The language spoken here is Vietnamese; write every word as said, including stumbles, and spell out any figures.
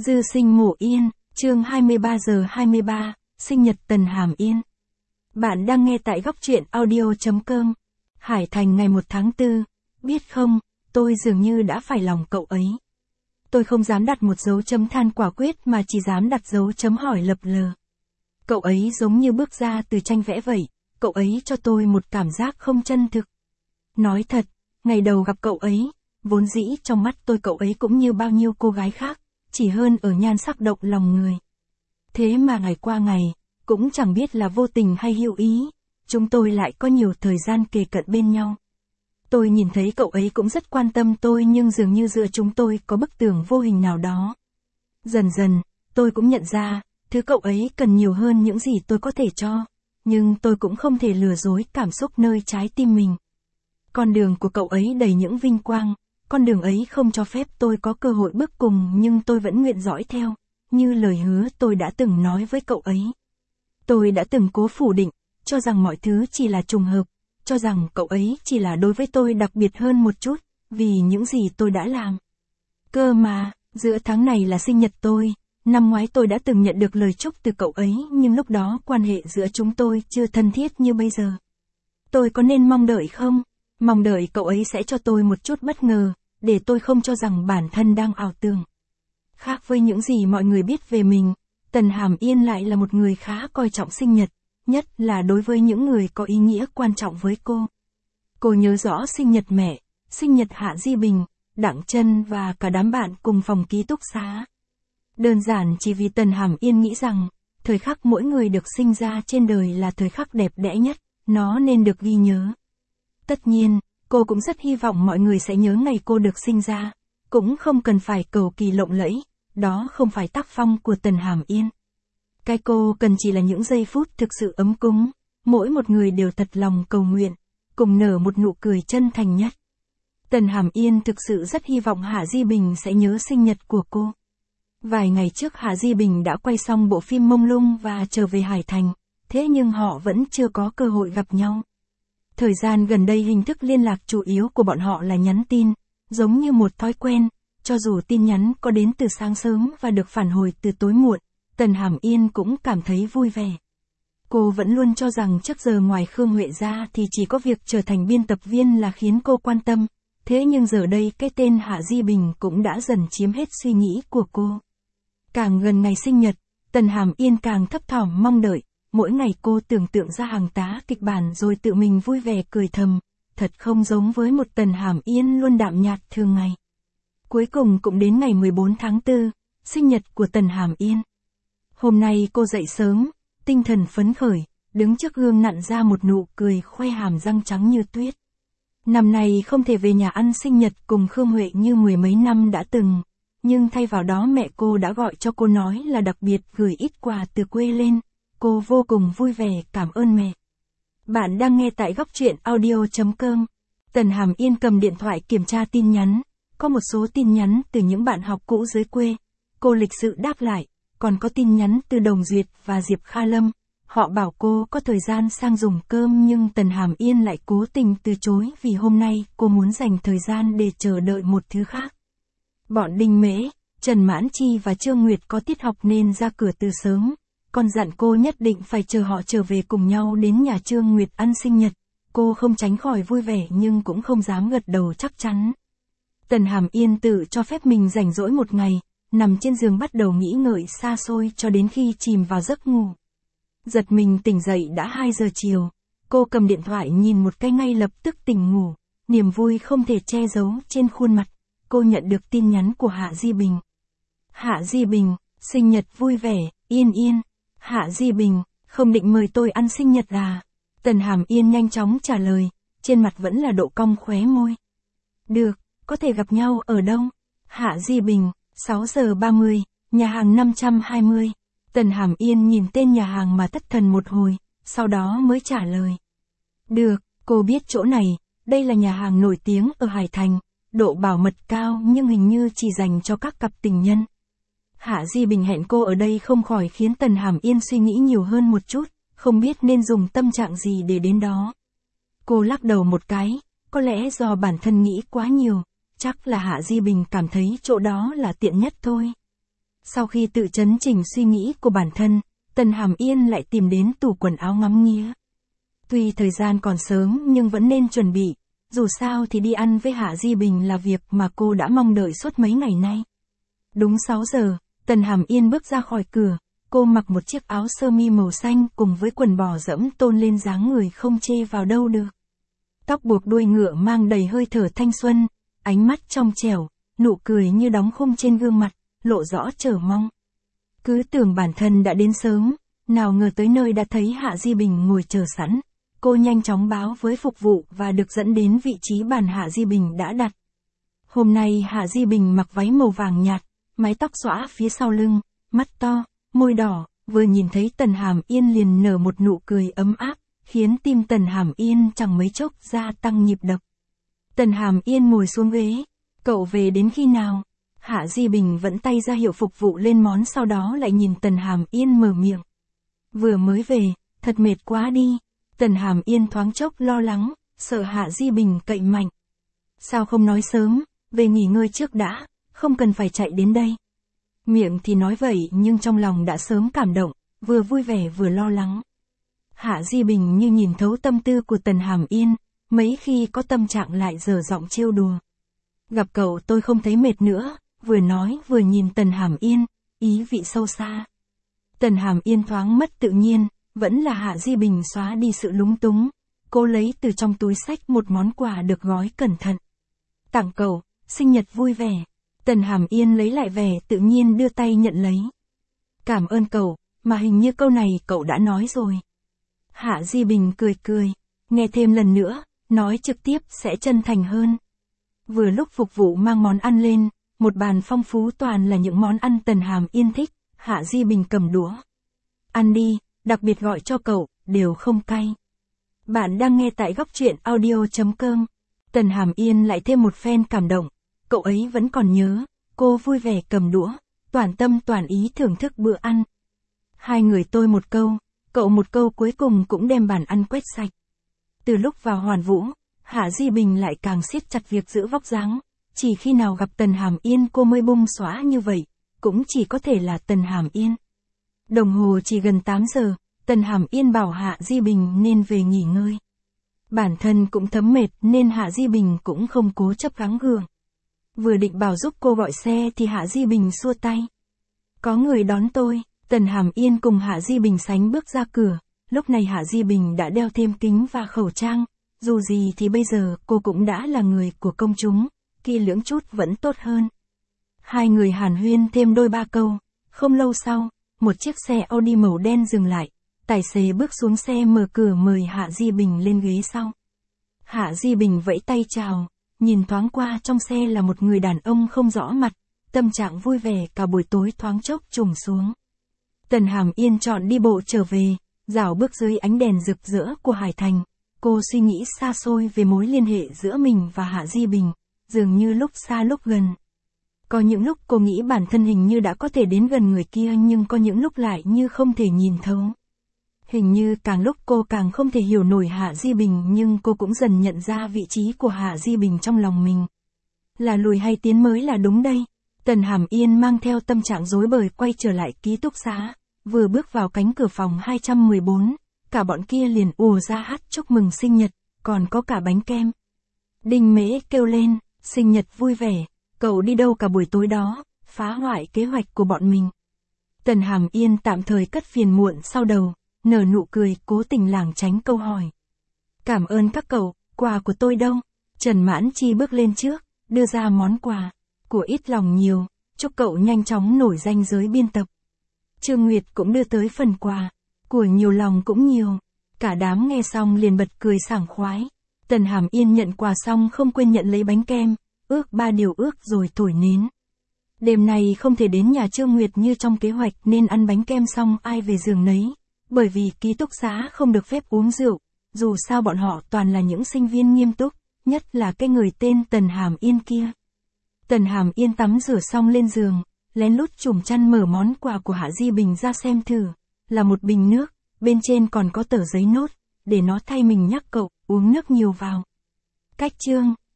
Dư sinh Mộ Yên, chương hai mươi ba giờ hai mươi ba, sinh nhật Tần Hàm Yên. Bạn đang nghe tại góc truyện audio chấm com. Hải Thành ngày một tháng tư, biết không, tôi dường như đã phải lòng cậu ấy. Tôi không dám đặt một dấu chấm than quả quyết mà chỉ dám đặt dấu chấm hỏi lập lờ. Cậu ấy giống như bước ra từ tranh vẽ vậy, cậu ấy cho tôi một cảm giác không chân thực. Nói thật, ngày đầu gặp cậu ấy, vốn dĩ trong mắt tôi cậu ấy cũng như bao nhiêu cô gái khác, chỉ hơn ở nhan sắc động lòng người. Thế mà ngày qua ngày, cũng chẳng biết là vô tình hay hữu ý, chúng tôi lại có nhiều thời gian kề cận bên nhau. Tôi nhìn thấy cậu ấy cũng rất quan tâm tôi nhưng dường như giữa chúng tôi có bức tường vô hình nào đó. Dần dần, tôi cũng nhận ra, thứ cậu ấy cần nhiều hơn những gì tôi có thể cho, nhưng tôi cũng không thể lừa dối cảm xúc nơi trái tim mình. Con đường của cậu ấy đầy những vinh quang, con đường ấy không cho phép tôi có cơ hội bước cùng nhưng tôi vẫn nguyện dõi theo, như lời hứa tôi đã từng nói với cậu ấy. Tôi đã từng cố phủ định, cho rằng mọi thứ chỉ là trùng hợp, cho rằng cậu ấy chỉ là đối với tôi đặc biệt hơn một chút, vì những gì tôi đã làm. Cơ mà, giữa tháng này là sinh nhật tôi, năm ngoái tôi đã từng nhận được lời chúc từ cậu ấy nhưng lúc đó quan hệ giữa chúng tôi chưa thân thiết như bây giờ. Tôi có nên mong đợi không? Mong đợi cậu ấy sẽ cho tôi một chút bất ngờ, để tôi không cho rằng bản thân đang ảo tưởng. Khác với những gì mọi người biết về mình, Tần Hàm Yên lại là một người khá coi trọng sinh nhật, nhất là đối với những người có ý nghĩa quan trọng với cô. Cô nhớ rõ sinh nhật mẹ, sinh nhật Hạ Di Bình, Đặng Trân và cả đám bạn cùng phòng ký túc xá. Đơn giản chỉ vì Tần Hàm Yên nghĩ rằng, thời khắc mỗi người được sinh ra trên đời là thời khắc đẹp đẽ nhất, nó nên được ghi nhớ. Tất nhiên, cô cũng rất hy vọng mọi người sẽ nhớ ngày cô được sinh ra, cũng không cần phải cầu kỳ lộng lẫy, đó không phải tác phong của Tần Hàm Yên. Cái cô cần chỉ là những giây phút thực sự ấm cúng, mỗi một người đều thật lòng cầu nguyện, cùng nở một nụ cười chân thành nhất. Tần Hàm Yên thực sự rất hy vọng Hạ Di Bình sẽ nhớ sinh nhật của cô. Vài ngày trước Hạ Di Bình đã quay xong bộ phim Mông Lung và trở về Hải Thành, thế nhưng họ vẫn chưa có cơ hội gặp nhau. Thời gian gần đây hình thức liên lạc chủ yếu của bọn họ là nhắn tin, giống như một thói quen, cho dù tin nhắn có đến từ sáng sớm và được phản hồi từ tối muộn, Tần Hàm Yên cũng cảm thấy vui vẻ. Cô vẫn luôn cho rằng trước giờ ngoài Khương Huệ ra thì chỉ có việc trở thành biên tập viên là khiến cô quan tâm, thế nhưng giờ đây cái tên Hạ Di Bình cũng đã dần chiếm hết suy nghĩ của cô. Càng gần ngày sinh nhật, Tần Hàm Yên càng thấp thỏm mong đợi. Mỗi ngày cô tưởng tượng ra hàng tá kịch bản rồi tự mình vui vẻ cười thầm, thật không giống với một Tần Hàm Yên luôn đạm nhạt thường ngày. Cuối cùng cũng đến ngày mười bốn tháng tư, sinh nhật của Tần Hàm Yên. Hôm nay cô dậy sớm, tinh thần phấn khởi, đứng trước gương nặn ra một nụ cười khoe hàm răng trắng như tuyết. Năm nay không thể về nhà ăn sinh nhật cùng Khương Huệ như mười mấy năm đã từng, nhưng thay vào đó mẹ cô đã gọi cho cô nói là đặc biệt gửi ít quà từ quê lên. Cô vô cùng vui vẻ cảm ơn mẹ. Bạn đang nghe tại góc truyện audio chấm com. Tần Hàm Yên cầm điện thoại kiểm tra tin nhắn, có một số tin nhắn từ những bạn học cũ dưới quê. Cô lịch sự đáp lại, còn có tin nhắn từ Đồng Duyệt và Diệp Kha Lâm. Họ bảo cô có thời gian sang dùng cơm nhưng Tần Hàm Yên lại cố tình từ chối vì hôm nay cô muốn dành thời gian để chờ đợi một thứ khác. Bọn Đinh Mễ, Trần Mãn Chi và Trương Nguyệt có tiết học nên ra cửa từ sớm. Còn dặn cô nhất định phải chờ họ trở về cùng nhau đến nhà Trương Nguyệt ăn sinh nhật. Cô không tránh khỏi vui vẻ nhưng cũng không dám gật đầu chắc chắn. Tần Hàm Yên tự cho phép mình rảnh rỗi một ngày, nằm trên giường bắt đầu nghĩ ngợi xa xôi cho đến khi chìm vào giấc ngủ. Giật mình tỉnh dậy đã hai giờ chiều, cô cầm điện thoại nhìn một cái ngay lập tức tỉnh ngủ, niềm vui không thể che giấu trên khuôn mặt. Cô nhận được tin nhắn của Hạ Di Bình. Hạ Di Bình, sinh nhật vui vẻ, Yên Yên. Hạ Di Bình, không định mời tôi ăn sinh nhật à? Tần Hàm Yên nhanh chóng trả lời, trên mặt vẫn là độ cong khóe môi. Được, có thể gặp nhau ở đâu? Hạ Di Bình, sáu giờ ba mươi, nhà hàng năm trăm hai mươi. Tần Hàm Yên nhìn tên nhà hàng mà thất thần một hồi, sau đó mới trả lời. Được, cô biết chỗ này, đây là nhà hàng nổi tiếng ở Hải Thành, độ bảo mật cao nhưng hình như chỉ dành cho các cặp tình nhân. Hạ Di Bình hẹn cô ở đây không khỏi khiến Tần Hàm Yên suy nghĩ nhiều hơn một chút, không biết nên dùng tâm trạng gì để đến đó. Cô lắc đầu một cái, có lẽ do bản thân nghĩ quá nhiều, chắc là Hạ Di Bình cảm thấy chỗ đó là tiện nhất thôi. Sau khi tự chấn chỉnh suy nghĩ của bản thân, Tần Hàm Yên lại tìm đến tủ quần áo ngắm nghía. Tuy thời gian còn sớm nhưng vẫn nên chuẩn bị, dù sao thì đi ăn với Hạ Di Bình là việc mà cô đã mong đợi suốt mấy ngày nay. Đúng sáu giờ, Tần Hàm Yên bước ra khỏi cửa, cô mặc một chiếc áo sơ mi màu xanh cùng với quần bò dẫm tôn lên dáng người không chê vào đâu được. Tóc buộc đuôi ngựa mang đầy hơi thở thanh xuân, ánh mắt trong trẻo, nụ cười như đóng khung trên gương mặt, lộ rõ chờ mong. Cứ tưởng bản thân đã đến sớm, nào ngờ tới nơi đã thấy Hạ Di Bình ngồi chờ sẵn. Cô nhanh chóng báo với phục vụ và được dẫn đến vị trí bàn Hạ Di Bình đã đặt. Hôm nay Hạ Di Bình mặc váy màu vàng nhạt, mái tóc xõa phía sau lưng, mắt to, môi đỏ, vừa nhìn thấy Tần Hàm Yên liền nở một nụ cười ấm áp, khiến tim Tần Hàm Yên chẳng mấy chốc gia tăng nhịp đập. Tần Hàm Yên ngồi xuống ghế, cậu về đến khi nào? Hạ Di Bình vẫn tay ra hiệu phục vụ lên món, sau đó lại nhìn Tần Hàm Yên mở miệng. Vừa mới về, thật mệt quá đi. Tần Hàm Yên thoáng chốc lo lắng, sợ Hạ Di Bình cậy mạnh. Sao không nói sớm, về nghỉ ngơi trước đã, không cần phải chạy đến đây. Miệng thì nói vậy nhưng trong lòng đã sớm cảm động, vừa vui vẻ vừa lo lắng. Hạ Di Bình như nhìn thấu tâm tư của Tần Hàm Yên, mấy khi có tâm trạng lại dở giọng trêu đùa. Gặp cậu tôi không thấy mệt nữa, vừa nói vừa nhìn Tần Hàm Yên, ý vị sâu xa. Tần Hàm Yên thoáng mất tự nhiên, vẫn là Hạ Di Bình xóa đi sự lúng túng. Cô lấy từ trong túi xách một món quà được gói cẩn thận. Tặng cậu, sinh nhật vui vẻ. Tần Hàm Yên lấy lại vẻ tự nhiên đưa tay nhận lấy. Cảm ơn cậu, mà hình như câu này cậu đã nói rồi. Hạ Di Bình cười cười, nghe thêm lần nữa, nói trực tiếp sẽ chân thành hơn. Vừa lúc phục vụ mang món ăn lên, một bàn phong phú toàn là những món ăn Tần Hàm Yên thích, Hạ Di Bình cầm đũa. Ăn đi, đặc biệt gọi cho cậu, đều không cay. Bạn đang nghe tại góc truyện audio chấm com. Tần Hàm Yên lại thêm một phen cảm động, cậu ấy vẫn còn nhớ, cô vui vẻ cầm đũa, toàn tâm toàn ý thưởng thức bữa ăn. Hai người tôi một câu, cậu một câu cuối cùng cũng đem bàn ăn quét sạch. Từ lúc vào Hoàn Vũ, Hạ Di Bình lại càng siết chặt việc giữ vóc dáng, chỉ khi nào gặp Tần Hàm Yên cô mới bung xóa như vậy, cũng chỉ có thể là Tần Hàm Yên. Đồng hồ chỉ gần tám giờ, Tần Hàm Yên bảo Hạ Di Bình nên về nghỉ ngơi. Bản thân cũng thấm mệt nên Hạ Di Bình cũng không cố chấp gắng gượng. Vừa định bảo giúp cô gọi xe thì Hạ Di Bình xua tay. Có người đón tôi. Tần Hàm Yên cùng Hạ Di Bình sánh bước ra cửa, lúc này Hạ Di Bình đã đeo thêm kính và khẩu trang, dù gì thì bây giờ cô cũng đã là người của công chúng, kỹ lưỡng chút vẫn tốt hơn. Hai người hàn huyên thêm đôi ba câu, không lâu sau, một chiếc xe Audi màu đen dừng lại, tài xế bước xuống xe mở cửa mời Hạ Di Bình lên ghế sau. Hạ Di Bình vẫy tay chào, nhìn thoáng qua trong xe là một người đàn ông không rõ mặt, tâm trạng vui vẻ cả buổi tối thoáng chốc trùng xuống. Tần Hàm Yên chọn đi bộ trở về, dạo bước dưới ánh đèn rực rỡ của Hải Thành, cô suy nghĩ xa xôi về mối liên hệ giữa mình và Hạ Di Bình, dường như lúc xa lúc gần. Có những lúc cô nghĩ bản thân hình như đã có thể đến gần người kia nhưng có những lúc lại như không thể nhìn thấu. Hình như càng lúc cô càng không thể hiểu nổi Hạ Di Bình nhưng cô cũng dần nhận ra vị trí của Hạ Di Bình trong lòng mình. Là lùi hay tiến mới là đúng đây. Tần Hàm Yên mang theo tâm trạng rối bời quay trở lại ký túc xá, vừa bước vào cánh cửa phòng hai trăm mười bốn, cả bọn kia liền ùa ra hát chúc mừng sinh nhật, còn có cả bánh kem. Đinh Mễ kêu lên, sinh nhật vui vẻ, cậu đi đâu cả buổi tối đó, phá hoại kế hoạch của bọn mình. Tần Hàm Yên tạm thời cất phiền muộn sau đầu, nở nụ cười cố tình lảng tránh câu hỏi. Cảm ơn các cậu, quà của tôi đâu? Trần Mãn Chi bước lên trước, đưa ra món quà, của ít lòng nhiều, chúc cậu nhanh chóng nổi danh giới biên tập. Trương Nguyệt cũng đưa tới phần quà, của nhiều lòng cũng nhiều. Cả đám nghe xong liền bật cười sảng khoái. Tần Hàm Yên nhận quà xong không quên nhận lấy bánh kem, ước ba điều ước rồi thổi nến. Đêm này không thể đến nhà Trương Nguyệt như trong kế hoạch nên ăn bánh kem xong ai về giường nấy, bởi vì ký túc xá không được phép uống rượu, dù sao bọn họ toàn là những sinh viên nghiêm túc, nhất là cái người tên Tần Hàm Yên kia. Tần Hàm Yên tắm rửa xong lên giường, lén lút chùm chăn mở món quà của Hạ Di Bình ra xem thử, là một bình nước, bên trên còn có tờ giấy nốt, để nó thay mình nhắc cậu, uống nước nhiều vào. Cách chương